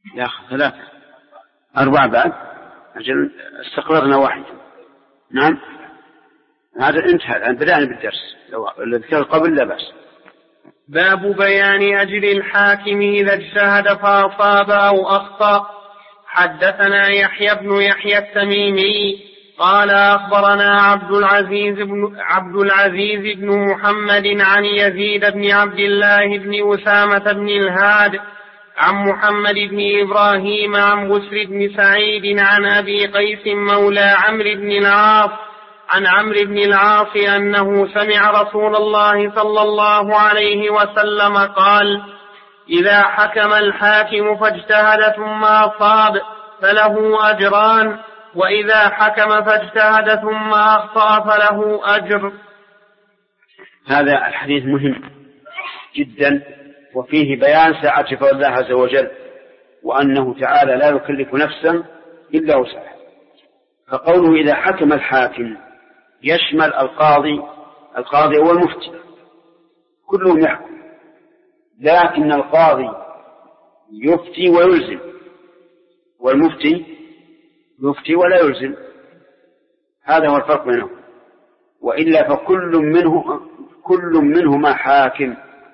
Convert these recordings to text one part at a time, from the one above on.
ياخذ 3 4 بعد أجل استقررنا واحد. نعم هذا انتهى الآن بدأنا بالدرس، لو الذكر قبل لا بأس. باب بيان أجر الحاكم إذا اجتهد فأصاب أو أخطأ. حدثنا يحيى بن يحيى التميمي قال أخبرنا عبد العزيز بن محمد عن يزيد بن عبد الله بن أسامة بن الهاد عن محمد بن إبراهيم عن بسر بن سعيد عن أبي قيس مولى عمرو بن العاص عن عمرو بن العاص أنه سمع رسول الله صلى الله عليه وسلم قال: إذا حكم الحاكم فاجتهد ثم أصاب فله أجران، وإذا حكم فاجتهد ثم أخطأ فله أجر. هذا الحديث مهم جدا، وفيه بيان سعة فضل الله عز وجل، وأنه تعالى لا يكلف نفسا إلا وسعها. فقوله إذا حكم الحاكم يشمل القاضي والمفتي، كلهم يحكم، لكن القاضي يفتي ويلزم، والمفتي يفتي ولا يلزم. هذا هو الفرق بينهم، وإلا فكل منهما حاكم.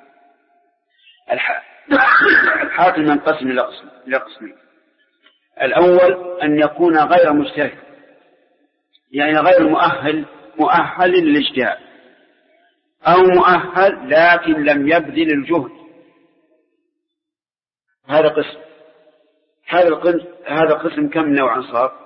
الحاكم ينقسم إلى قسمين: الأول أن يكون غير مجتهد، يعني غير مؤهل للاجتهاد، أو مؤهل لكن لم يبذل الجهد. هذا قسم. هذا قسم كم نوعا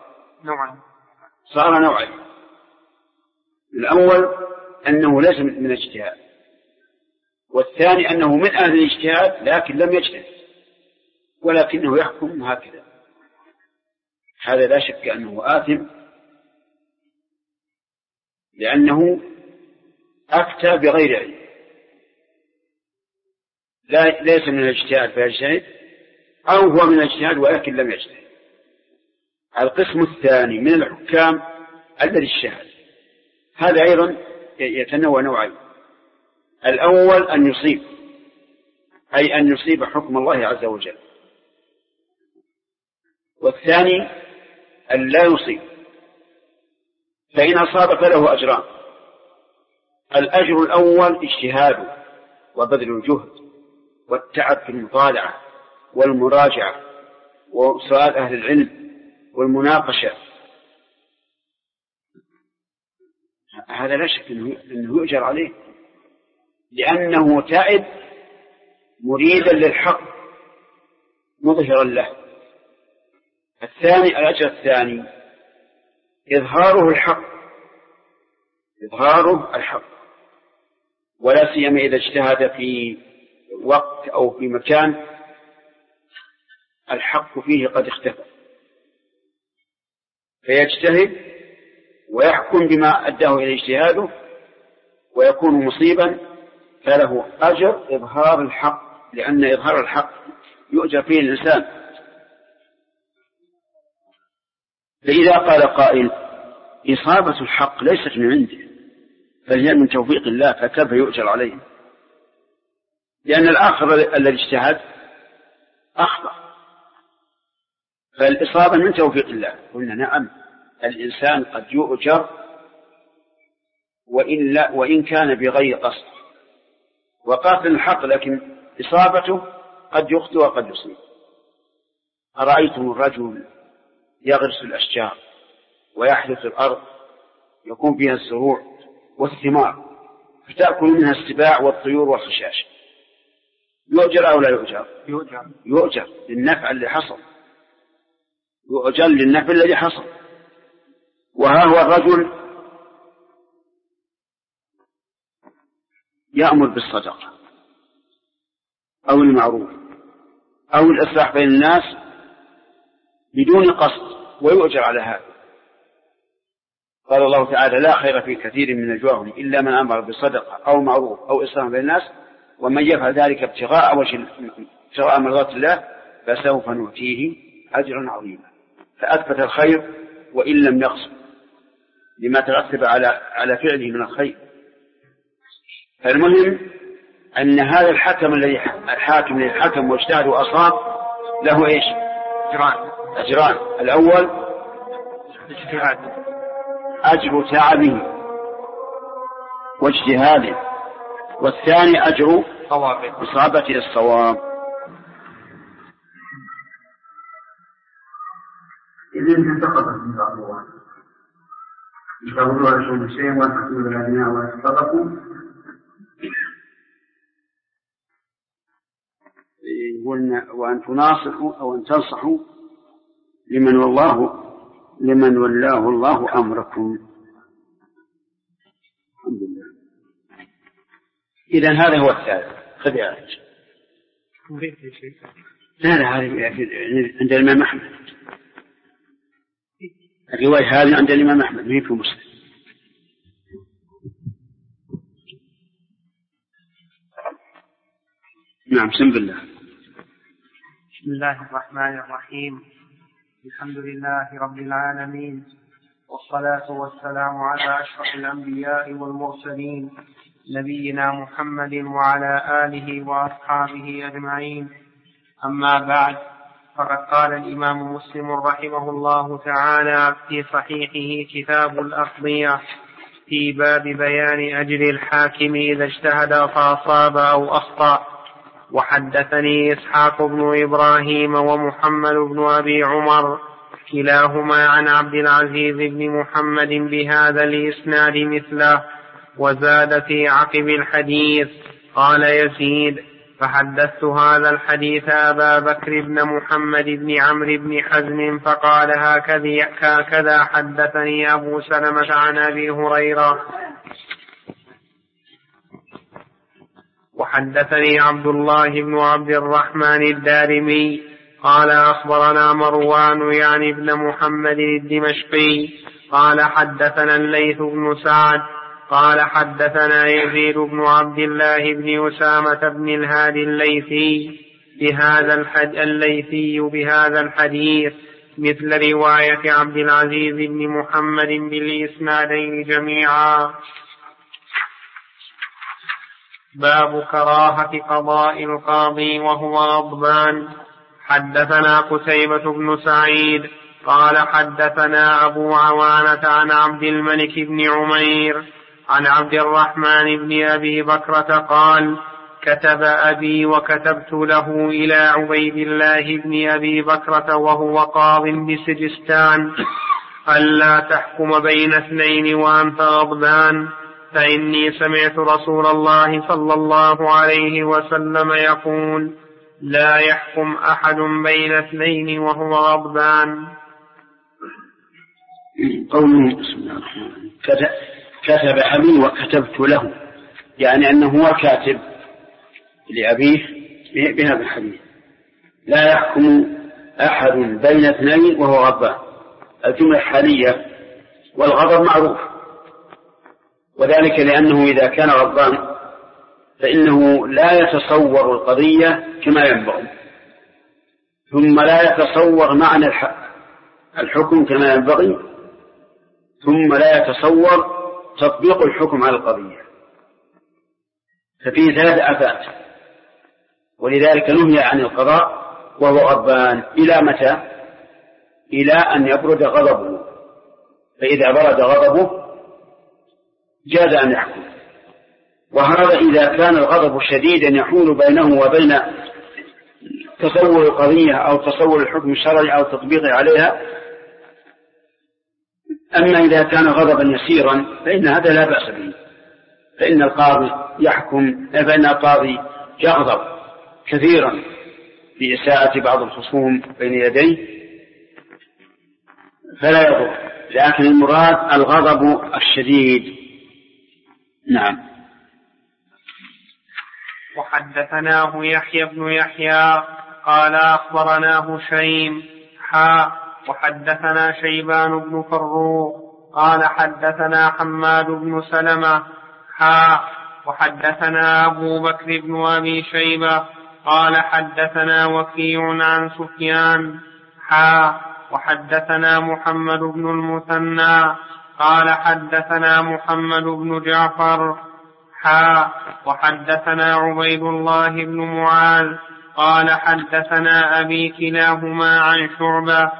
صار نوعين. الأول أنه ليس من الاجتهاد، والثاني أنه من أهل الاجتهاد لكن لم يجتهد ولكنه يحكم هكذا. هذا لا شك أنه آثم، لأنه أفتى بغير علم، ليس من الاجتهاد فيجتهد، أو هو من الاجتهاد ولكن لم يجتهد. القسم الثاني من الحكام الذي اجتهد، هذا أيضا يتنوع نوعين: الأول أن يصيب، أي أن يصيب حكم الله عز وجل، والثاني أن لا يصيب، فإن أصاب فله أجران: الأجر الأول اجتهاده وبذل الجهد والتعب في المطالعة والمراجعة وسؤال أهل العلم والمناقشة، هذا لا شك أنه يؤجر عليه، لأنه تعب مريدا للحق مظهرا له. الأجر الثاني إظهاره الحق، ولا سيما إذا اجتهد في وقت أو في مكان الحق فيه قد اختفى، فيجتهد ويحكم بما أداه إلى اجتهاده ويكون مصيبا، فله أجر إظهار الحق، لأن إظهار الحق يؤجر فيه الإنسان. فإذا قال قائل: إصابة الحق ليست من عنده فهي من توفيق الله، فكيف يؤجر عليه؟ لأن الآخر الذي اجتهد أخطأ، فالإصابة من توفيق الله. قلنا نعم، الإنسان قد يؤجر وإن كان بغير قصد، وقاتل الحق، لكن إصابته قد يخطئ وقد يصيب. أرأيتم الرجل يغرس الأشجار ويحدث الأرض يكون فيها الزروع والثمار فتأكل منها السباع والطيور والخشاش، يؤجر أو لا يؤجر؟ يؤجر للنفع اللي حصل، يؤجر للنفع الذي حصل. وها هو الرجل يأمر بالصدقة أو المعروف أو الإصلاح بين الناس بدون قصد ويؤجر على هذا. قال الله تعالى: لا خير في كثير من نجواهم إلا من أمر بصدقة أو معروف أو إصلاح بين الناس ومن يفعل ذلك ابتغاء مرضات الله فسوف نؤتيه أجرا عظيما. فأثبت الخير وإن لم يقصد لما ترتب على فعله من الخير. فالمهم أن هذا الحاكم الذي حكم واجتهد وأصاب له إيش؟ أجران. الأول أجر تعبه واجتهاده، والثاني أجر إصابته الصواب. إذا انتقضت من بعض الله يقولوا لكم شيء وتحكموا بالأبناء وتصدقوا، وأن تناصحوا أو أن تنصحوا لمن ولاه الله أمركم. الحمد لله. إذن هذا هو الثالث. خذ يا أخي. لا هذه عند الإمام أحمد، الرواية هذه عند الإمام أحمد ما هي في مسلم. نعم. بسم الله. بسم الله الرحمن الرحيم. الحمد لله رب العالمين، والصلاة والسلام على أشرف الأنبياء والمرسلين، نبينا محمد وعلى آله وأصحابه أجمعين. أما بعد، فقد قال الإمام مسلم رحمه الله تعالى في صحيحه كتاب الأقضية في باب بيان أجر الحاكم إذا اجتهد فأصاب أو أخطأ. وحدثني إسحاق بن إبراهيم ومحمد بن أبي عمر كلاهما عن عبد العزيز بن محمد بهذا الإسناد مثله، وزاد في عقب الحديث. قال يزيد: فحدثت هذا الحديث أبا بكر بن محمد بن عمرو بن حزم فقال: هكذا حدثني أبو سلمة عن أبي هريرة. وحدثني عبد الله بن عبد الرحمن الدارمي قال: أخبرنا مروان يعني بن محمد الدمشقي قال: حدثنا الليث بن سعد قال: حدثنا يزيد بن عبد الله بن أسامة بن الهادي الليثي بهذا الحديث مثل رواية عبد العزيز بن محمد بالإسنادين جميعا. باب كراهة قضاء القاضي وهو غضبان. حدثنا قتيبة بن سعيد قال: حدثنا أبو عوانة عن عبد الملك بن عمير عن عبد الرحمن بن أبي بكرة قال: كتب أبي وكتبت له إلى عبيد الله بن أبي بكرة وهو قاض بسجستان: ألا تحكم بين اثنين وأنت غضبان، فإني سمعت رسول الله صلى الله عليه وسلم يقول: لا يحكم أحد بين اثنين وهو غضبان. قوله بسم الله الرحمن الرحيم كتب أبي وكتبت له، يعني أنه هو كاتب لأبيه بهذا الحديث: لا يحكم أحد بين اثنين وهو غضبان. الجملة حالية، والغضب معروف، وذلك لأنه إذا كان غضبان فإنه لا يتصور القضية كما ينبغي، ثم لا يتصور معنى الحكم كما ينبغي، ثم لا يتصور تطبيق الحكم على القضية، ففيه 3 آفات. ولذلك نهي عن القضاء وهو غضبان إلى متى؟ إلى أن يبرد غضبه، فإذا برد غضبه جاز أن يحكم. وهذا إذا كان الغضب شديدا يحول بينه وبين تصور القضية أو تصور الحكم الشرعي أو تطبيقه عليها. أما إذا كان غضبا يسيرا فإن هذا لا بأس به، فإن القاضي يغضب كثيرا بإساءة بعض الخصوم بين يديه فلا يضر، لكن المراد الغضب الشديد. نعم. وحدثناه يحيى بن يحيى قال: أخبرنا هشيم وحدثنا شيبان بن فروخ قال: حدثنا حماد بن سلمة وحدثنا أبو بكر بن أبي شيبة قال: حدثنا وكيع عن سفيان وحدثنا محمد بن المثنى قال: حدثنا محمد بن جعفر وحدثنا عبيد الله بن معاذ قال حدثنا أبي كلاهما عن شعبة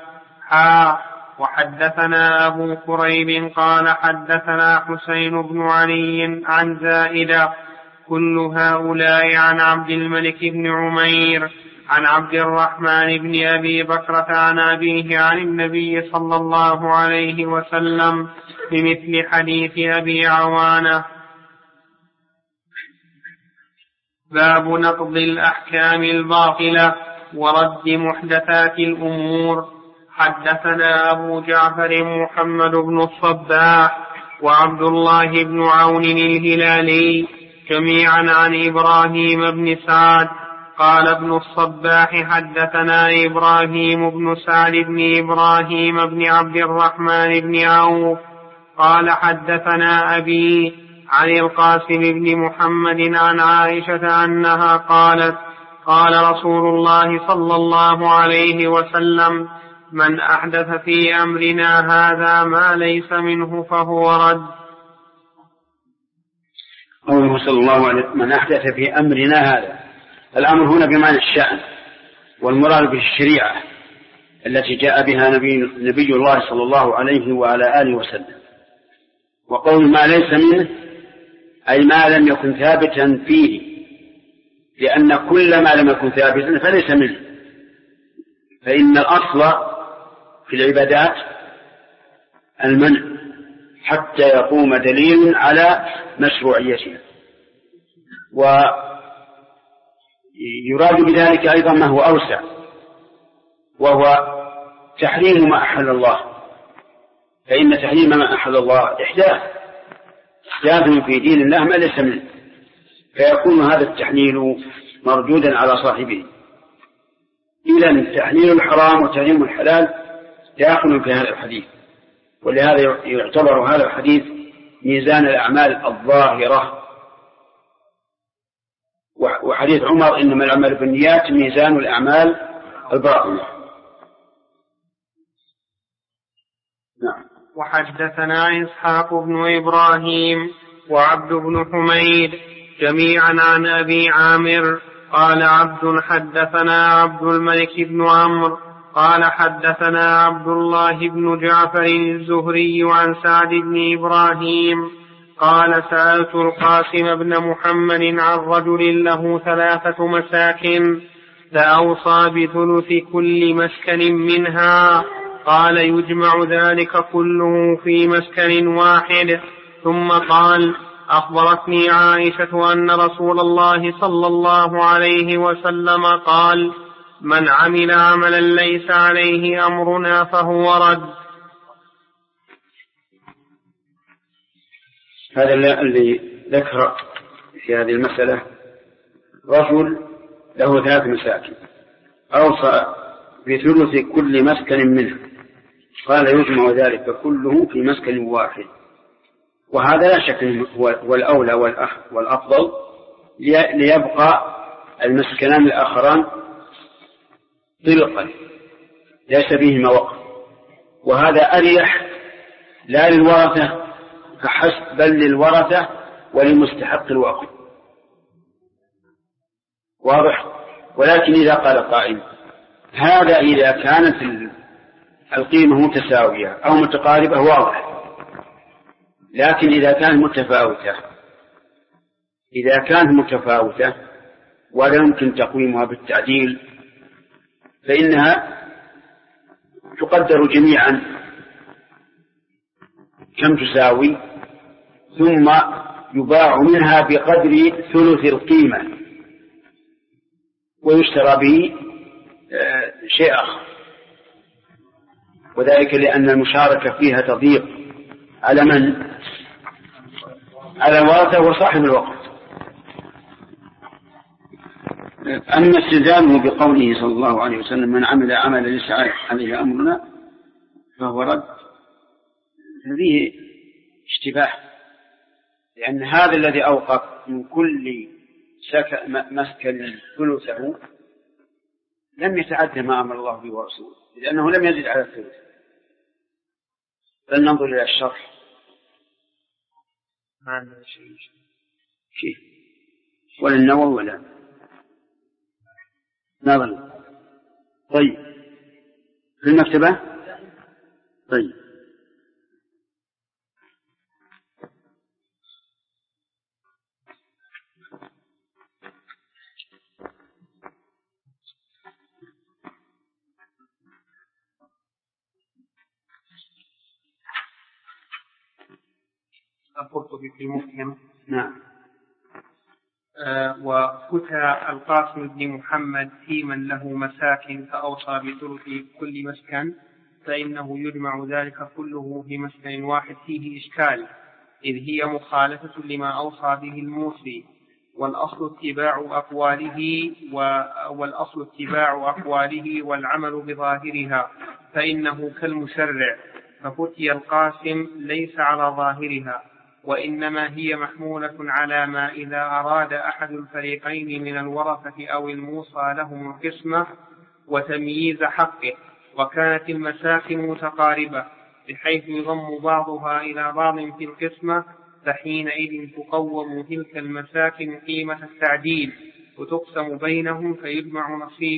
وحدثنا أبو كريب قال حدثنا حسين بن علي عن زائدة كل هؤلاء عن عبد الملك بن عمير عن عبد الرحمن بن أبي بكرة عن أبيه عن النبي صلى الله عليه وسلم بمثل حديث أبي عوانة. باب نقض الأحكام الباطلة ورد محدثات الأمور. حدثنا أبو جعفر محمد بن الصباح وعبد الله بن عون الهلالي جميعا عن إبراهيم بن سعد قال ابن الصباح حدثنا إبراهيم بن سعد بن إبراهيم بن عبد الرحمن بن عوف قال حدثنا أبي عن القاسم بن محمد عن عائشة أنها قالت قال رسول الله صلى الله عليه وسلم من أحدث في أمرنا هذا ما ليس منه فهو رد. قوله صلى الله عليه وسلم من أحدث في أمرنا هذا، الأمر هنا بمعنى الشأن، والمراد بالشريعة التي جاء بها نبي الله صلى الله عليه وعلى آله وسلم. وقول ما ليس منه أي ما لم يكن ثابتا فيه، لأن كل ما لم يكن ثابتا فليس منه، فإن الأصل في العبادات المنع حتى يقوم دليل على مشروعيتها. ويراد بذلك أيضا ما هو أوسع، وهو تحريم ما أحل الله، فإن تحريم ما أحل الله إحداث في دين الله ما ليس منه، فيكون هذا التحليل مردودا على صاحبه. إذن تحليل الحرام وتحريم الحلال داخل في هذا الحديث، ولهذا يعتبر هذا الحديث ميزان الأعمال الظاهرة، وحديث عمر إنما الأعمال بالنيات ميزان الأعمال الباطنة. نعم. وحدثنا إسحاق بن إبراهيم وعبد بن حميد جميعا عن أبي عامر قال عبد حدثنا عبد الملك بن عمرو قال حدثنا عبد الله بن جعفر الزهري عن سعد بن إبراهيم قال سألت القاسم بن محمد عن رجل له 3 مساكن فأوصى بثلث كل مسكن منها، قال يجمع ذلك كله في مسكن واحد. ثم قال أخبرتني عائشة أن رسول الله صلى الله عليه وسلم قال من عمل عملا ليس عليه أمرنا فهو رد. هذا اللي ذكر في هذه المسألة رجل له 3 مساكن أوصى بثلث كل مسكن منه، قال يجمع ذلك كله في مسكن واحد. وهذا لا شك هو الأولى والأفضل، ليبقى المسكنان الآخران طلقا ليس فيهما وقف، وهذا أريح لا للورثة فحسب بل للورثة ولمستحق الوقف. واضح؟ ولكن إذا قال قائل هذا إذا كانت القيمة متساوية أو متقاربة واضح، لكن إذا كانت متفاوتة ولا يمكن تقويمها بالتعديل فإنها تقدر جميعا كم تساوي، ثم يباع منها بقدر ثلث القيمة ويشترى به شيء آخر، وذلك لأن المشاركة فيها تضيق على من؟ على الورثة وصاحب الوقت. أما استدلالهم بقوله صلى الله عليه وسلم من عمل عملا ليس عليه أمرنا فهو رد، هذه اشتباه، لأن هذا الذي أوقف من كل مسكن ثلثه لم يتعدى ما أمر الله به ورسوله، لأنه لم يزد على الثلث. فلننظر إلى الشرح. ما عندنا شيء ولا النووي ولا نظر. طيب في المكتبة. طيب القرطبي في المفهم. نعم. وفتى القاسم بن محمد في من له مساكن فأوصى بثلث كل مسكن، فإنه يجمع ذلك كله في مسكن واحد فيه إشكال، إذ هي مخالفة لما أوصى به الموصي، والأصل اتباع أقواله والعمل بظاهرها، فإنه كالمشرع. ففتي القاسم ليس على ظاهرها، وإنما هي محمولة على ما إذا أراد أحد الفريقين من الورثة أو الموصى لهم القسمة وتمييز حقه، وكانت المساكن متقاربة بحيث يضم بعضها إلى بعض في القسمة، فحينئذ تقوم تلك المساكن قيمة التعديل وتقسم بينهم، فيجمع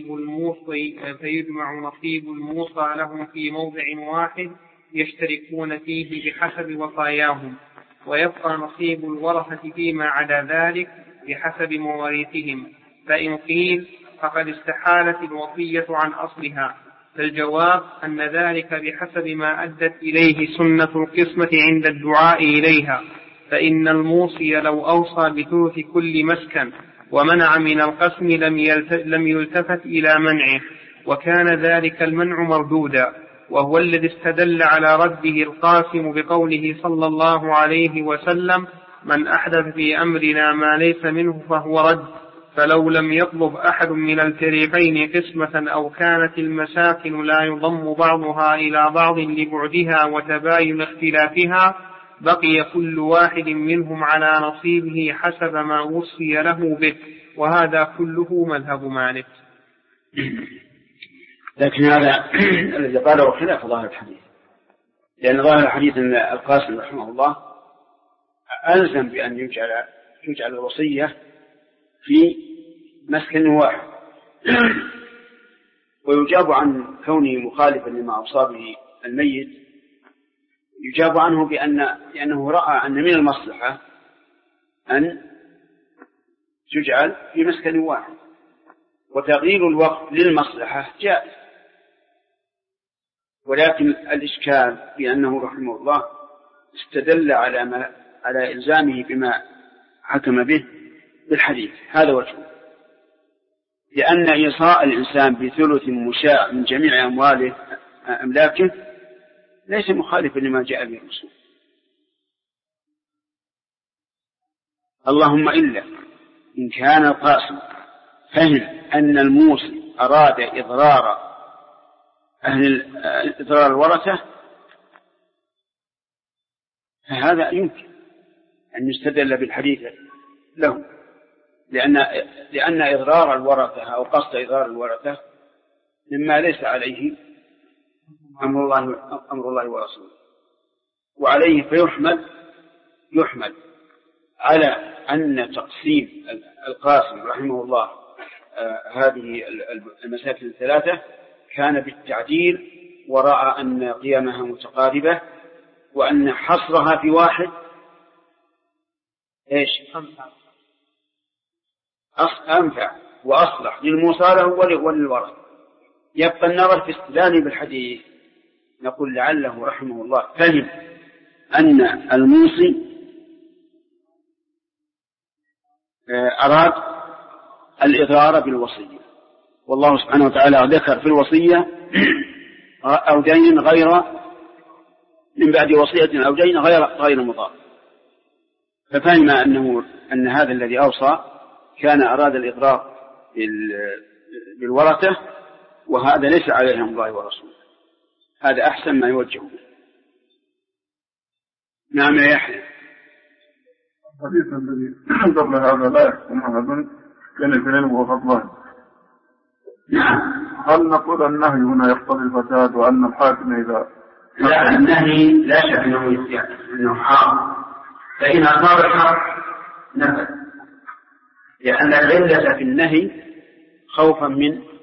نصيب الموصى لهم في موضع واحد يشتركون فيه بحسب وصاياهم، ويبقى نصيب الورثة فيما عدا ذلك بحسب مواريثهم. فإن قيل فقد استحالت الوصية عن أصلها، فالجواب أن ذلك بحسب ما أدت إليه سنة القسمة عند الدعاء إليها، فإن الموصي لو أوصى بثلث كل مسكن ومنع من القسم لم يلتفت إلى منعه، وكان ذلك المنع مردودا، وهو الذي استدل على رده القاسم بقوله صلى الله عليه وسلم: من أحدث في أمرنا ما ليس منه فهو رد. فلو لم يطلب أحد من الفريقين قسمة أو كانت المساكن لا يضم بعضها إلى بعض لبعدها وتباين اختلافها، بقي كل واحد منهم على نصيبه حسب ما وصي له به، وهذا كله مذهب مالك. لكن هذا الذي قاله خلاف ظاهر الحديث، لأن ظاهر الحديث أن القاسم رحمه الله ألزم بأن يجعل الوصية في مسكن واحد، ويجاب عن كونه مخالفا لما أوصى به الميت، يجاب عنه بأنه رأى أن من المصلحة أن تجعل في مسكن واحد، وتغيير الوقت للمصلحة جائز. ولكن الإشكال بأنه رحمه الله استدل على إلزامه بما حكم به بالحديث، هذا وجهه، لأن إيصاء الإنسان بثلث مشاع من جميع أملاكه ليس مخالفا لما جاء به الرسول، اللهم إلا إن كان القاسم فهم أن الموصي أراد إضرار الورثة، فهذا يمكن أن يستدل بالحديث له، لأن إضرار الورثة أو قصد إضرار الورثة مما ليس عليه أمر الله ورسوله، وعليه يحمل على أن تقسيم القاسم رحمه الله هذه المساكن الثلاثة كان بالتعديل، ورأى أن قيامها متقاربة، وأن حصرها في واحد أنفع وأصلح للموصى وللورثة. يبقى النظر في استدلال بالحديث، نقول لعله رحمه الله فهم أن الموصي أراد الإضرار بالوصية، والله سبحانه وتعالى ذكر في الوصية أو دين غير من بعد وصية أو دين غير مضار، ففهم أن هذا الذي أوصى كان أراد الإضرار بالورثة، وهذا ليس عليهم الله ورسوله، هذا أحسن ما يوجهه. نعم يا يحيى. الحديث الذي قبل هذا لا يحكم أحد كان في العلم وفضله، هل نقول النهي هنا يقتضي الفساد، وأن الحاكم إذا لا، النهي لا شك أنه حرام، فإن أصاب الحق نفذ، لأن العلة في النهي خوفا من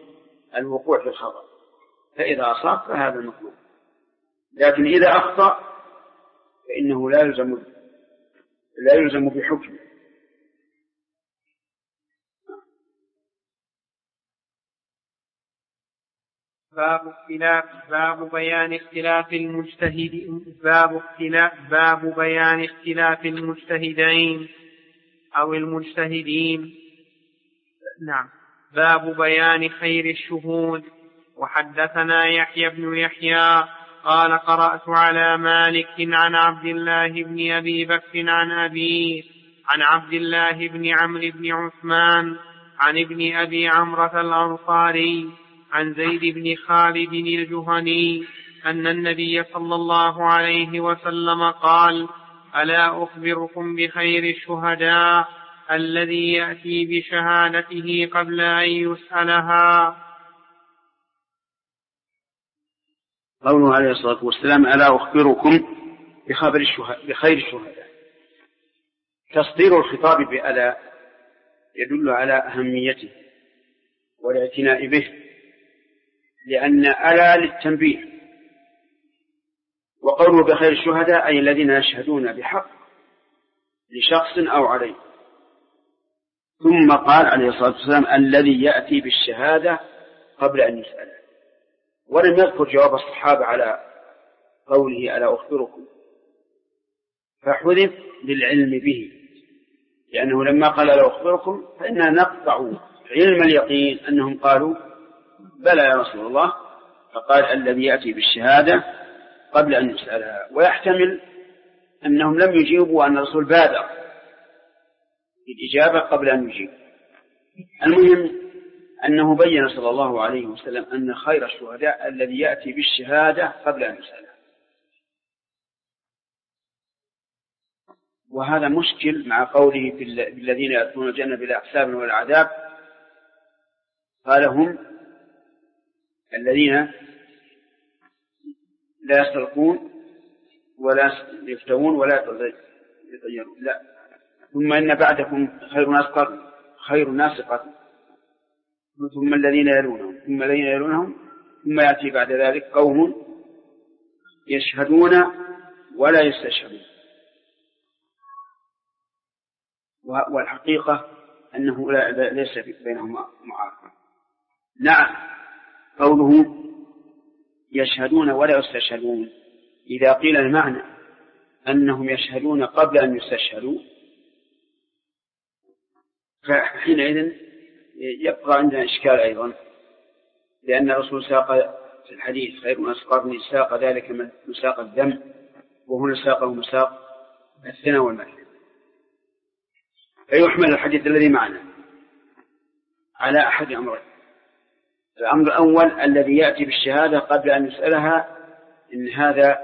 الوقوع في الخطأ، فإذا أصاب فهذا المطلوب، لكن إذا أخطأ فإنه لا يلزم بحكم. باب بيان اختلاف المجتهدين أو المجتهدين. نعم. باب بيان خير الشهود. وحدثنا يحيى بن يحيى قال قرأت على مالك عن عبد الله بن أبي بكر عن أبيه عن عبد الله بن عمرو بن عثمان عن ابن أبي عمرة الأنصاري عن زيد بن خالد الجهني أن النبي صلى الله عليه وسلم قال: ألا أخبركم بخير الشهداء الذي يأتي بشهادته قبل أن يسألها. قوله عليه الصلاة والسلام: ألا أخبركم بخير الشهداء. تصدير الخطاب بألا يدل على أهميته والاعتناء به، لأن ألا للتنبيه، وقوله بخير الشهداء أي الذين يشهدون بحق لشخص أو عليه. ثم قال عليه الصلاة والسلام: الذي يأتي بالشهادة قبل أن يسأل. ولم يذكر جواب الصحابة على قوله ألا أخبركم، فحذف للعلم به، لأنه لما قال ألا أخبركم فإننا نقطع علم اليقين أنهم قالوا بلى يا رسول الله، فقال الذي يأتي بالشهادة قبل أن يسألها. ويحتمل أنهم لم يجيبوا أن الرسول بادر الإجابة قبل أن يجيب. المهم أنه بين صلى الله عليه وسلم أن خير الشهداء الذي يأتي بالشهادة قبل أن يسألها. وهذا مشكل مع قوله بالذين يأتون الجنة بلا حساب ولا عذاب، قال هم الذين لا يسرقون ولا يفتون ولا يطيرون، لا، ثم إن بعدكم خير الناس قرن، ثم الذين يلونهم ثم الذين يلونهم، ثم يأتي بعد ذلك قوم يشهدون ولا يستشهدون. والحقيقة أنه ليس بينهم معارضة. نعم، قوله يشهدون ولا يستشهدون إذا قيل المعنى أنهم يشهدون قبل أن يستشهدوا فحينئذ يبقى عندنا إشكال أيضا، لأن الرسول ساق في الحديث خير الناس قرني ساق ذلك مساق الدم، وهنا ساقه مساق الثنى والمثل. فيحمل الحديث الذي معنا على أحد أمرين: الأمر الأول الذي يأتي بالشهادة قبل أن يسألها، إن هذا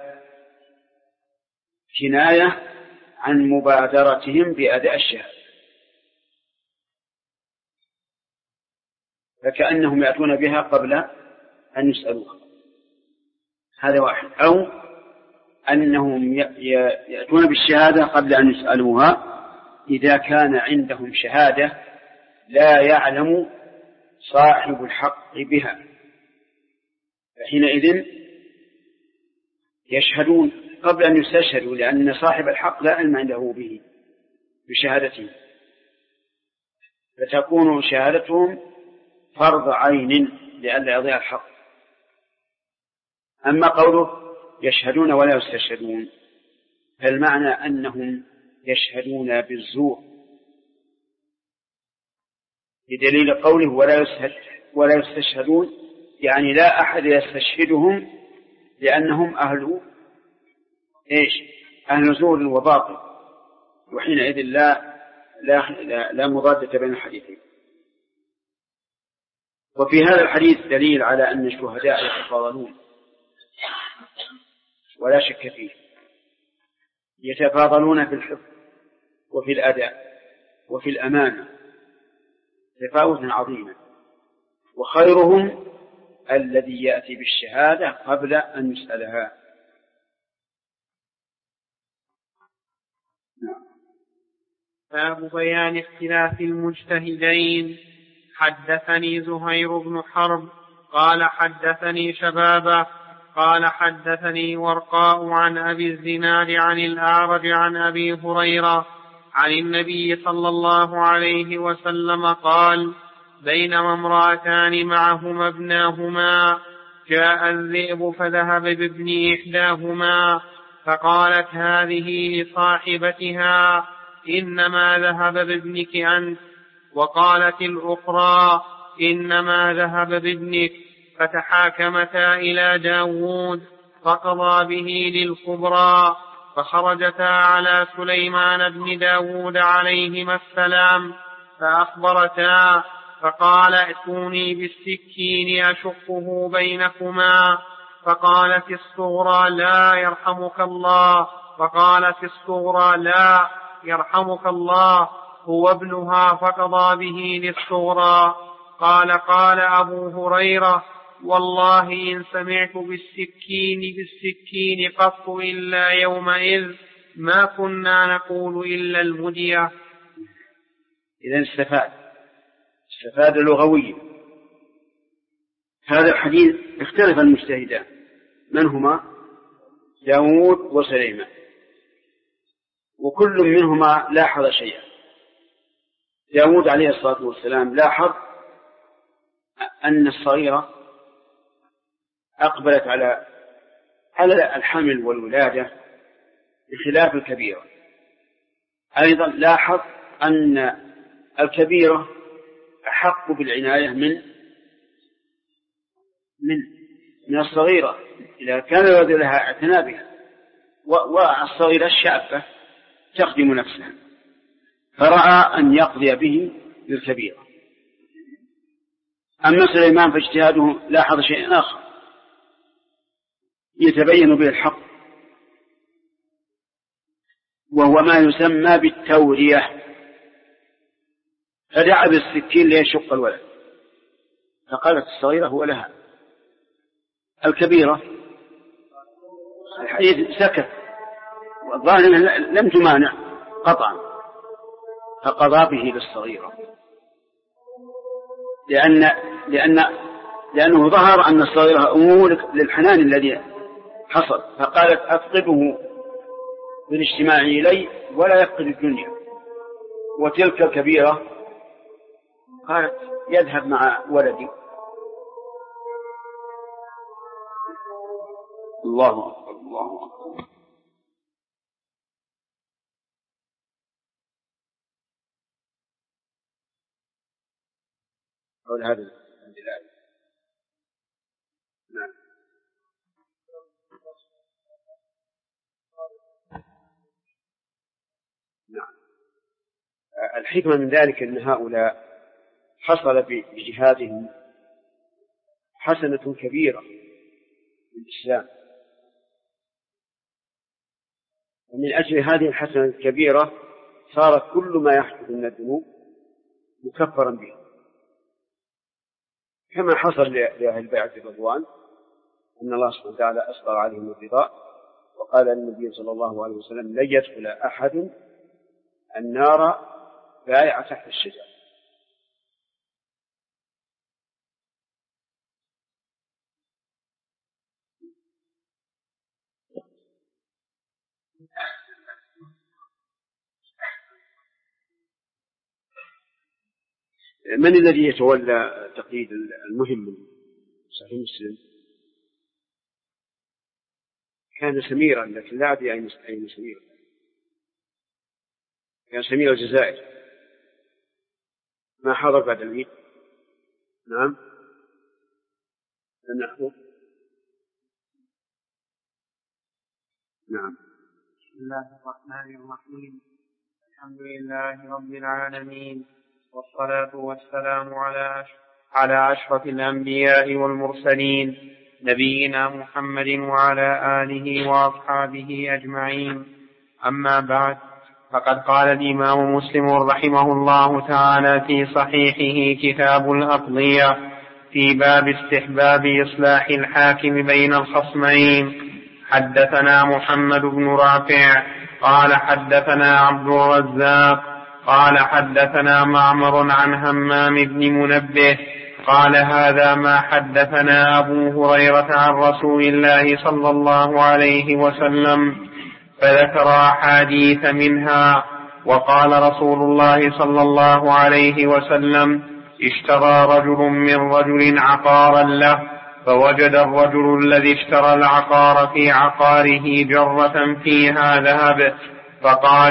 كناية عن مبادرتهم بأداء الشهادة، فكأنهم يأتون بها قبل أن يسألوها، هذا واحد. أو أنهم يأتون بالشهادة قبل أن يسألوها إذا كان عندهم شهادة لا يعلم صاحب الحق بها، فحينئذ يشهدون قبل أن يستشهدوا، لأن صاحب الحق لا علم عنده به بشهادته، فتكون شهادتهم فرض عين لئلا يضيع الحق. أما قوله يشهدون ولا يستشهدون فالمعنى أنهم يشهدون بالزور، بدليل قوله ولا يستشهدون، يعني لا أحد يستشهدهم لأنهم أهل زور وباطل، وحينئذ لا مضادة بين الحديثين. وفي هذا الحديث دليل على أن الشهداء يتفاضلون ولا شك فيه، يتفاضلون في الحفظ وفي الأداء وفي الأمانة تفاوتا عظيما، وخيرهم الذي يأتي بالشهادة قبل أن يسألها. باب بيان اختلاف المجتهدين. حدثني زهير بن حرب قال حدثني شبابه قال حدثني ورقاء عن أبي الزناد عن الأعرج عن أبي هريرة عن النبي صلى الله عليه وسلم قال بينما امرأتان معهما ابناهما جاء الذئب فذهب بابن إحداهما فقالت هذه لصاحبتها إنما ذهب بابنك أنت، وقالت الأخرى إنما ذهب بابنك، فتحاكمتا إلى داود فقضى به للكبرى، فخرجتا على سليمان بن داود عليهما السلام فأخبرتا فقال ائتوني بالسكين أشقه بينكما، فقالت الصغرى لا يرحمك الله، فقالت الصغرى لا يرحمك الله، هو ابنها، فقضى به للصغرى. قال أبو هريرة والله إن سمعت بالسكين قط إلا يومئذ ما كنا نقول إلا المدية. إذن استفاد لغويا. هذا الحديث اختلف المجتهدان من هما؟ داود وسليمان، وكل منهما لاحظ شيئا. داود عليه الصلاة والسلام لاحظ أن الصغيرة أقبلت على الحمل والولادة بخلاف الكبيرة. أيضا لاحظ أن الكبيرة أحق بالعناية من الصغيرة إذا كان الولد لها اعتناء بها، والصغيرة الشابة تخدم نفسها، فرأى أن يقضي به للكبيرة. أما سليمان فاجتهاده لاحظ شيء آخر يتبين به الحق، وهو ما يسمى بالتورية، فدعا بالسكين ليشق الولد، فقالت الصغيرة هو لها. الكبيرة الحديث سكت، والظاهر لم تمانع قطعا، فقضى به للصغيرة لأنه ظهر أن الصغيرة أمور للحنان الذي حصل، فقالت أفقده بالاجتماع إلي ولا يفقد الدنيا. وتلك الكبيرة قالت يذهب مع ولدي. الله أكبر الله أكبر. قول هذا الدلالة. نعم. نعم. الحكمة من ذلك أن هؤلاء حصل بجهادهم حسنة كبيرة للإسلام، ومن أجل هذه الحسنة الكبيرة صار كل ما يحدث من الذنوب مكفرا به، كما حصل لأهل بيعة الرضوان أن الله سبحانه وتعالى أسقط عليهم الرضا، وقال النبي صلى الله عليه وسلم لن يدخل أحد النار بايع تحت الشجر. من الذي يتولى تقييد المهم من صحيح مسلم؟ كان سميرا، لكن لا أدري أين سمير. كان سمير الجزائر، ما حضر بعد العيد. نعم نحن. نعم. بسم الله الرحمن الرحيم. الحمد لله رب العالمين، والصلاة والسلام على أشرف الأنبياء والمرسلين نبينا محمد وعلى آله وأصحابه أجمعين. أما بعد، فقد قال الإمام مسلم رحمه الله تعالى في صحيحه كتاب الأقضية في باب استحباب إصلاح الحاكم بين الخصمين: حدثنا محمد بن رافع قال حدثنا عبد الرزاق قال حدثنا معمر عن همام بن منبه قال هذا ما حدثنا أبو هريرة عن رسول الله صلى الله عليه وسلم، فذكر أحاديث منها. وقال رسول الله صلى الله عليه وسلم: اشترى رجل من رجل عقارا له، فوجد الرجل الذي اشترى العقار في عقاره جرة فيها ذهب، فقال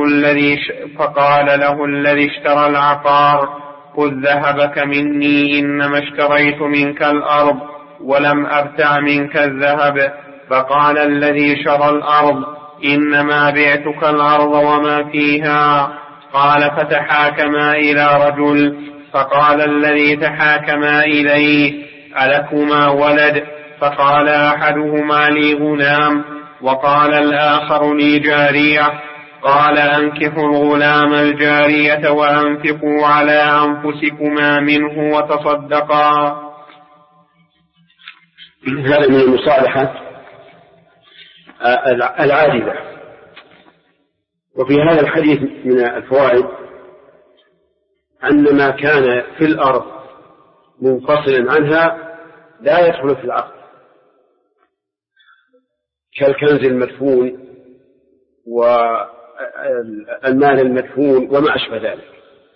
له الذي اشترى العقار: خذ ذهبك مني، إنما اشتريت منك الأرض ولم أبتع منك الذهب. فقال الذي شرى الأرض: إنما بعتك الأرض وما فيها. قال فتحاكما إلى رجل، فقال الذي تحاكما إليه: ألكما ولد؟ فقال أحدهما: لي غلام، وقال الآخر: لي جارية. قال أنكحوا الغلام الجارية وأنفقوا على أنفسكما منه وتصدقا. هذا من المصالحة العادلة. وفي هذا الحديث من الفوائد أن ما كان في الأرض منفصلا عنها لا يدخل في العقد، كالكنز المدفون والمال المدفون وما أشبه ذلك.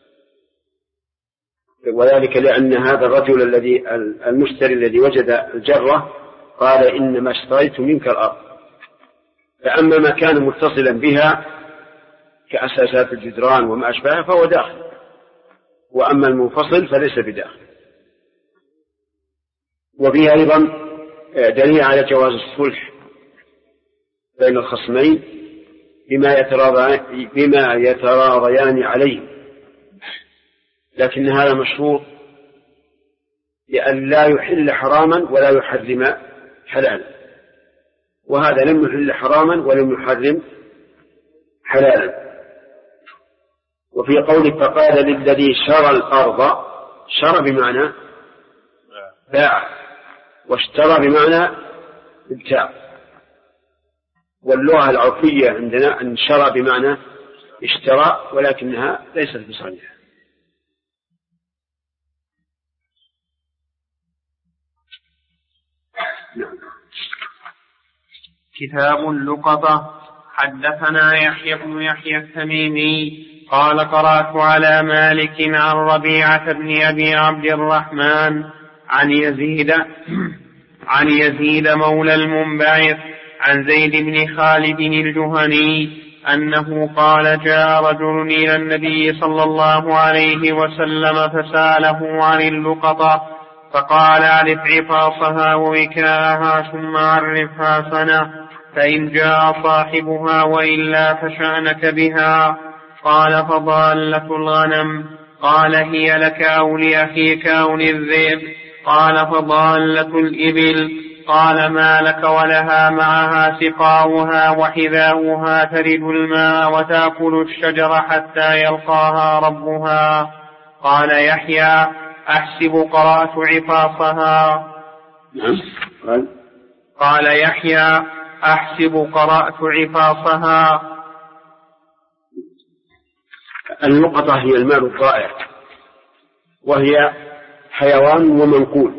وذلك لأن هذا الرجل المشتري الذي وجد الجرة قال: إنما اشتريت منك الأرض. فأما ما كان متصلا بها كأساسات الجدران وما أشبهها فهو داخل، وأما المنفصل فليس بداخل. وفيه أيضا دليل على جواز الصلح بين الخصمين بما يتراضيان عليه، لكن هذا مشروط لأن لا يحل حراما ولا يحرم حلالا، وهذا لم يحل حراما ولم يحرم حلالا. وفي قوله: فقال للذي شرى الأرض، شرى بمعنى باع، واشترى بمعنى ابتاع. واللغة العرفية عندنا أن شرى بمعنى اشترى، ولكنها ليست بصحيحة. كتاب اللقطة. حدثنا يحيى بن يحيى التميمي قال: قرأت على مالك عن ربيعة بن أبي عبد الرحمن عن يزيد مولى المنبعث عن زيد بن خالد الجهني أنه قال: جاء رجل إلى النبي صلى الله عليه وسلم فسأله عن اللقطة، فقال: أعرف عفاصها ووكاءها ثم عرفها سنة، فإن جاء صاحبها وإلا فشأنك بها. قال: فضالة الغنم. قال: هي لك أو لأخيك أو للذئب؟ قال: فضالة الإبل. قال: ما لك ولها معها سقاؤها وحذاؤها ترد الماء وتأكل الشجر حتى يلقاها ربها. قال يحيى: أحسب قرأت عفاصها. قال يحيى: أحسب قرأت عفاصها. اللقطة هي المال الضائع، وهي حيوان ومنقول.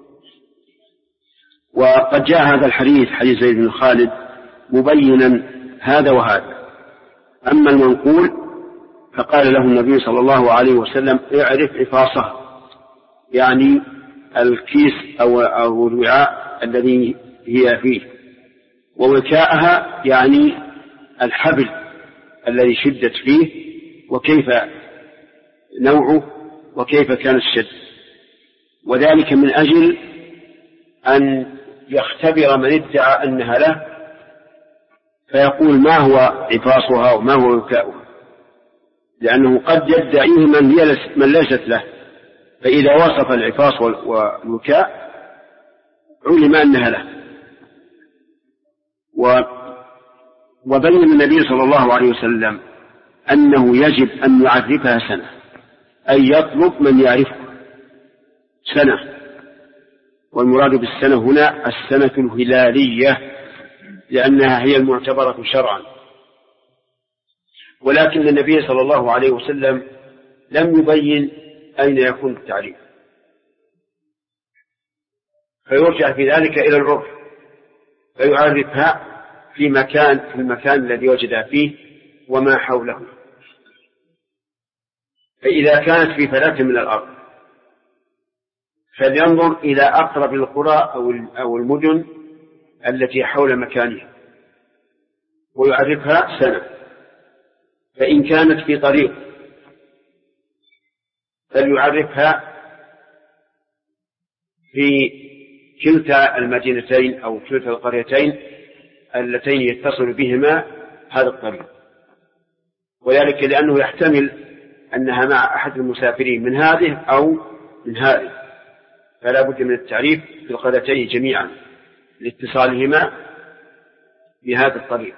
وقد جاء هذا الحديث، حديث زيد بن خالد، مبينا هذا وهذا. أما المنقول فقال له النبي صلى الله عليه وسلم: اعرف عفاصها، يعني الكيس أو الوعاء الذي هي فيه، ووكاءها يعني الحبل الذي شدت فيه، وكيف نوعه وكيف كان الشد، وذلك من أجل أن يختبر من ادعى أنها له فيقول ما هو عفاصها وما هو وكاؤها، لأنه قد يدعيه من ليست له، فإذا وصف العفاص والوكاء علم أنها له. وبين النبي صلى الله عليه وسلم أنه يجب أن يعرفها سنة، أي يطلب من يعرفها سنة، والمراد بالسنة هنا السنة الهلالية، لأنها هي المعتبرة شرعا. ولكن النبي صلى الله عليه وسلم لم يبين أين يكون التعريف، فيرجع في ذلك إلى العرف فيعرفها في المكان الذي وجدها فيه وما حوله. فإذا كانت في فلاة من الأرض فلينظر إلى أقرب القرى أو المدن التي حول مكانها ويعرفها سنة. فإن كانت في طريق فليعرفها في كلتا المدينتين أو كلتا القريتين اللتين يتصل بهما هذا الطريق، وذلك لأنه يحتمل أنها مع أحد المسافرين من هذه أو من هذه، فلا بد من التعريف في القريتين جميعا لاتصالهما بهذا الطريق.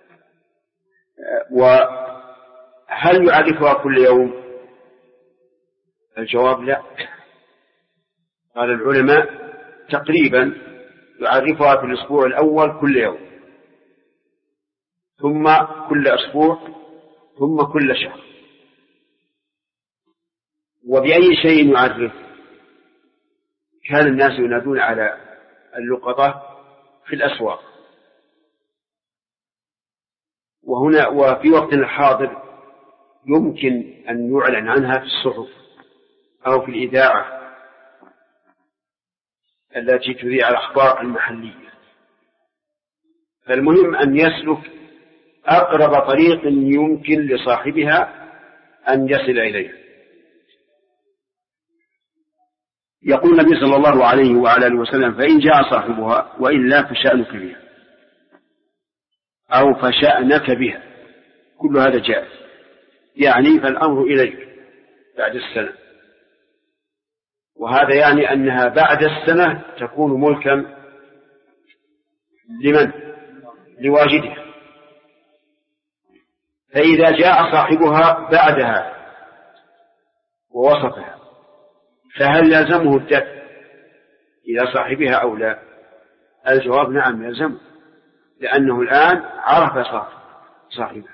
وهل يعرفها كل يوم؟ الجواب لا. قال العلماء تقريبا يعرفها في الأسبوع الأول كل يوم، ثم كل أسبوع، ثم كل شهر. وبأي شيء يعرف؟ كان الناس ينادون على اللقطة في الأسواق، وفي وقتنا الحاضر يمكن أن يعلن عنها في الصحف أو في الإذاعة التي تذيع الأخبار المحلية. فالمهم أن يسلك أقرب طريق يمكن لصاحبها أن يصل إليه. يقول النبي صلى الله عليه وعلى آله وسلم: فإن جاء صاحبها وإلا فشأنك بها أو فشأنك بها، كل هذا جائز، يعني فالأمر إليك بعد السنة. وهذا يعني أنها بعد السنة تكون ملكا لمن؟ لواجدها. فإذا جاء صاحبها بعدها ووصفها فهل يلزمه الدفع إلى صاحبها أو لا؟ الجواب نعم يلزمه، لأنه الآن عرف صاحبها.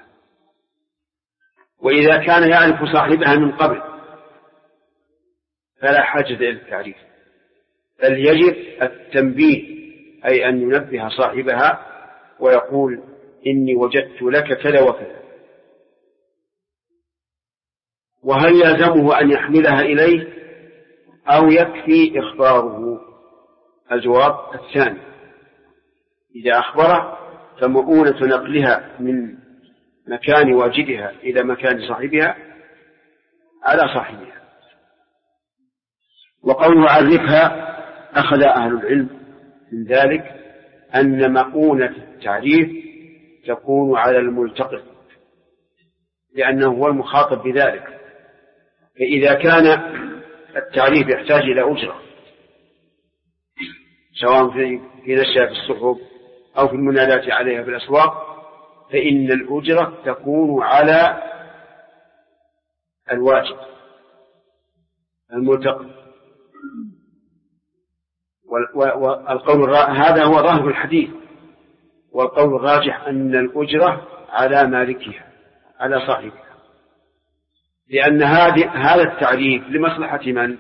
وإذا كان يعرف صاحبها من قبل فلا حاجة إلى التعريف، بل يجب التنبيه، أي أن ينبه صاحبها ويقول: إني وجدت لك كذا وكذا. وهل يلزمه أن يحملها إليه أو يكفي إخباره؟ الجواب الثاني، إذا أخبره فمؤونة نقلها من مكان واجدها إلى مكان صاحبها على صاحبها. وقوله عرفها أخذ أهل العلم من ذلك أن مؤونة التعريف تكون على الملتقط، لأنه هو المخاطب بذلك. فإذا كان التعريف يحتاج إلى أجرة، سواء في نشرها في الصحف أو في المنادات عليها في الأسواق، فإن الأجرة تكون على الواجب الملتقط. والقول هذا هو ظاهر الحديث، والقول الراجح أن الأجرة على مالكها على صاحبها، لأن هذا التعريف لمصلحة من؟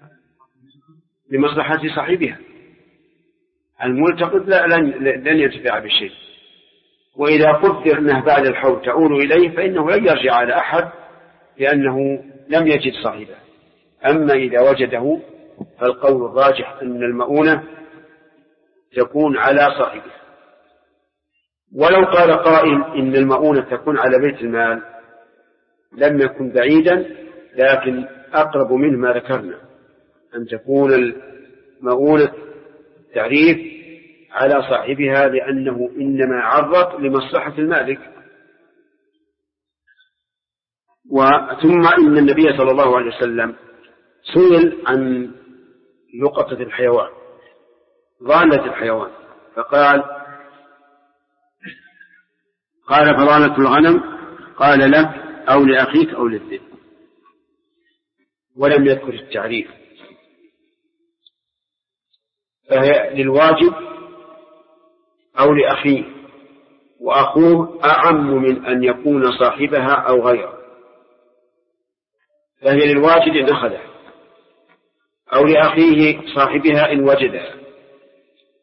لمصلحة صاحبها. الملتقط لن ينتفع بشيء، وإذا قدر أنه بعد الحول تعود إليه فإنه لن يرجع على أحد، لأنه لم يجد صاحبه. أما إذا وجده فالقول الراجح أن المؤونة تكون على صاحبه. ولو قال قائل إن المؤونة تكون على بيت المال لم يكن بعيدا، لكن أقرب منه ما ذكرنا، أن تكون المؤونة تعريف على صاحبها، لأنه إنما عرض لمصلحة المالك. ثم إن النبي صلى الله عليه وسلم سئل عن لقطة الحيوان، ضالة الحيوان، فقال فضالة الغنم، قال لك أو لأخيك أو للذئب، ولم يذكر التعريف. فهي للواجب أو لأخيه، وأخوه أعم من أن يكون صاحبها أو غيره، فهي للواجب إن أخذها، أو لأخيه صاحبها إن وجدها،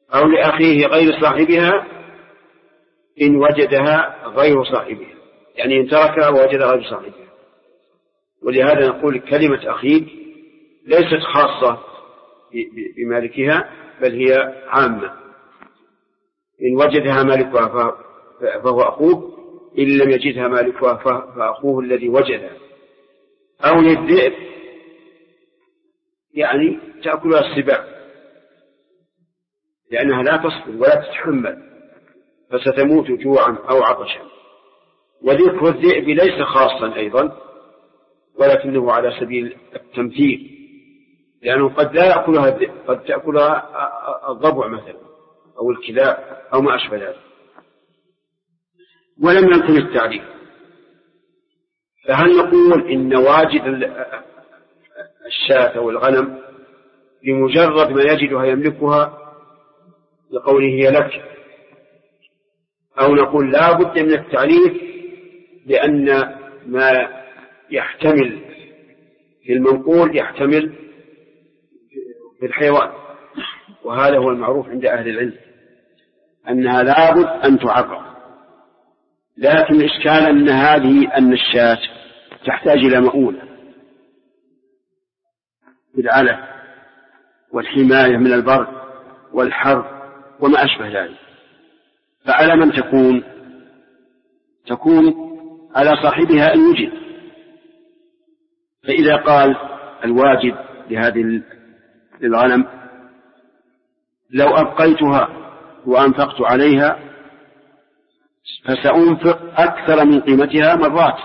أو لأخيه غير صاحبها إن وجدها غير صاحبها، يعني إن تركها ووجدها غير صاحبها. ولهذا نقول كلمة أخيك ليست خاصة بمالكها بل هي عامة، إن وجدها مالكها فهو أخوه، إن لم يجدها مالكها فأخوه الذي وجدها. أو للذئب يعني تأكلها السباع لأنها لا تصبر ولا تتحمل فستموت جوعا أو عطشا. وذكر الذئب ليس خاصا أيضا ولكنه على سبيل التمثيل، لأنه قد لا يأكلها الذئب، قد تأكلها الضبع مثلا أو الكلاب أو ما أشبه ذلك. ولم يكن التعريف، فهل نقول إن واجد الشاة أو الغنم بمجرد ما يجدها يملكها لقوله هي لك، أو نقول لا بد من التعريف لأن ما يحتمل في المنقول يحتمل في الحيوان، وهذا هو المعروف عند أهل العلم أنها لا بد أن تعرف. لكن الإشكال أن الشاة تحتاج إلى مؤونة بالعلف والحماية من البرد والحر وما أشبه ذلك، فعلى من تكون على صاحبها أن يجد. فإذا قال الواجد لهذه الغنم لو أبقيتها وأنفقت عليها فسأنفق أكثر من قيمتها مرات،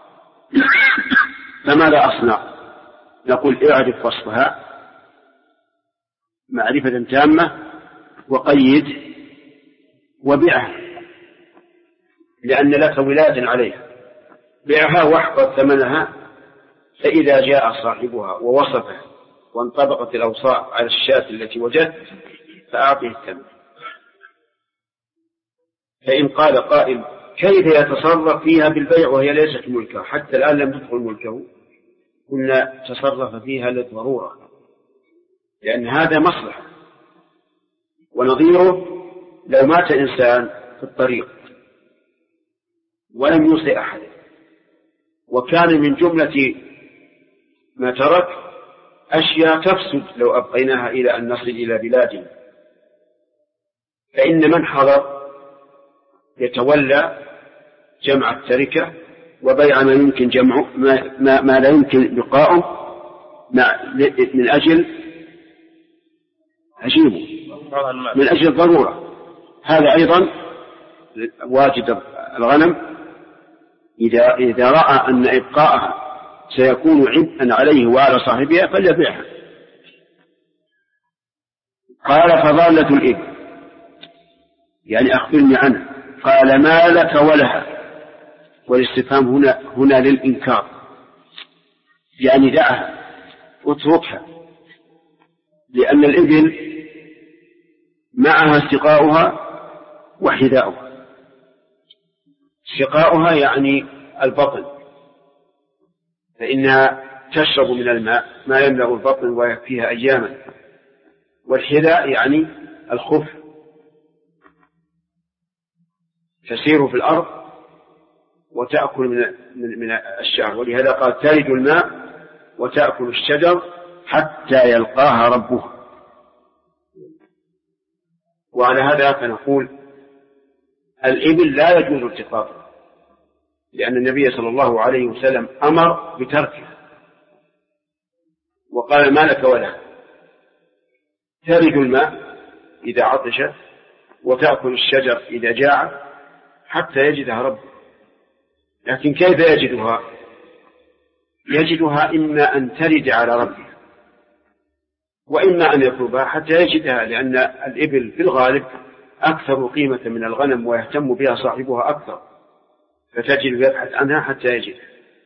فماذا أصنع؟ نقول اعرف وصفها معرفة تامة وقيد وبيعها، لأن لك ولاية عليها، بيعها واحفظ ثمنها، فإذا جاء صاحبها ووصفها وانطبقت الأوصاف على الشاة التي وجدت فأعطيه الثمن. فإن قال قائل كيف يتصرف فيها بالبيع وهي ليست ملكه، حتى الآن لم تدخل ملكه، قلنا تصرف فيها للضرورة لأن هذا مصلحة. ونظيره لو مات إنسان في الطريق ولم يوصي أحد وكان من جملة ما ترك أشياء تفسد لو أبقيناها إلى أن نصل إلى بلادنا، فإن من حضر يتولى جمع التركة وبيع ما يمكن جمعه ما لا يمكن بقاؤه من أجل من أجل الضرورة. هذا أيضا واجد الغنم إذا رأى أن إبقاءها سيكون عبئا عليه وعلى صاحبها فليبيعها. قال فضالة الإبل يعني أخبرني عنها. قال ما لك ولها، والاستفهام هنا للإنكار، يعني دعها اتركها، لأن الإبل معها سقاؤها وحذاؤها. سقاؤها يعني البطن، فإنها تشرب من الماء ما يملأ البطن ويكفيها أياما، والحذاء يعني الخف تسير في الأرض وتأكل من الشعر، ولهذا قال تلد الماء وتأكل الشجر حتى يلقاها ربها. وعلى هذا فنقول الإبل لا يجوز التقاطها، لأن النبي صلى الله عليه وسلم أمر بتركها وقال ما لك ولا، تلد الماء إذا عطشت وتأكل الشجر إذا جاع حتى يجدها ربه. لكن كيف يجدها؟ يجدها إما أن تلد على ربها وإما أن يطلبها حتى يجدها، لأن الإبل في الغالب أكثر قيمة من الغنم ويهتم بها صاحبها أكثر، فتجد يبحث عنها حتى يجدها.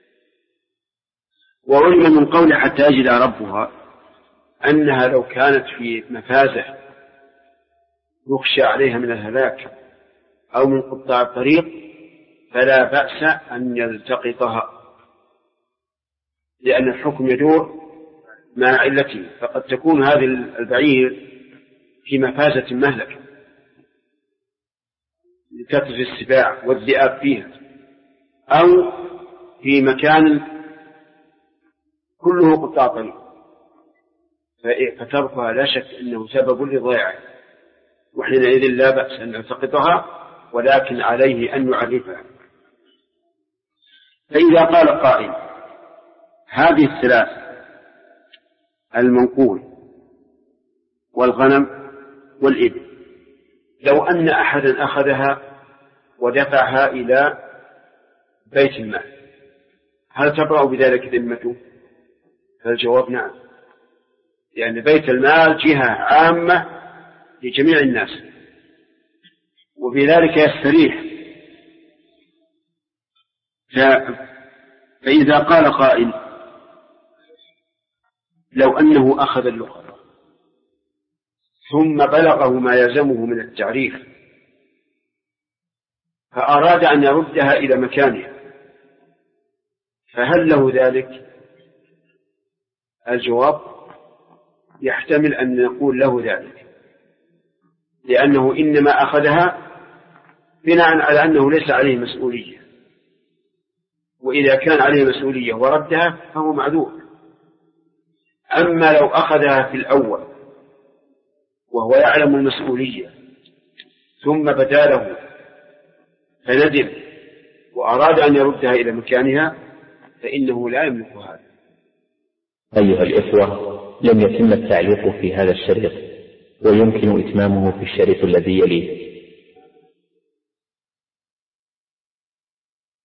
وعلم من قول حتى يجد ربها أنها لو كانت في مفازة يخشى عليها من الهلاك أو من قطاع الطريق فلا بأس أن يلتقطها، لأن الحكم يدور مع علته. فقد تكون هذه البعير في مفازة مهلكة لكثرة السباع والذئاب فيها، أو في مكان كله قطاع طريق، فتركها لا شك أنه سبب لضياعه، وحينئذ لا بأس أن يلتقطها، ولكن عليه أن يعرفها. فإذا قال قائل هذه الثلاث المنقول والغنم والإبل لو أن أحدا أخذها ودفعها إلى بيت المال هل تبرأ بذلك ذمته؟ فالجواب نعم، لأن بيت المال جهة عامة لجميع الناس، وبذلك يستريح. فإذا قال قائل لو أنه أخذ اللقطة ثم بلغه ما يلزمه من التعريف فأراد أن يردها إلى مكانها فهل له ذلك؟ الجواب يحتمل أن نقول له ذلك، لأنه إنما أخذها بناء على أنه ليس عليه مسؤولية، وإذا كان عليه مسؤولية وردها فهو معذور. أما لو أخذها في الأول وهو يعلم المسؤولية ثم بدا له فندم وأراد أن يردها إلى مكانها فإنه لا يملك هذا. أيها الإخوة، لم يتم التعليق في هذا الشريط، ويمكن إتمامه في الشريط الذي يليه.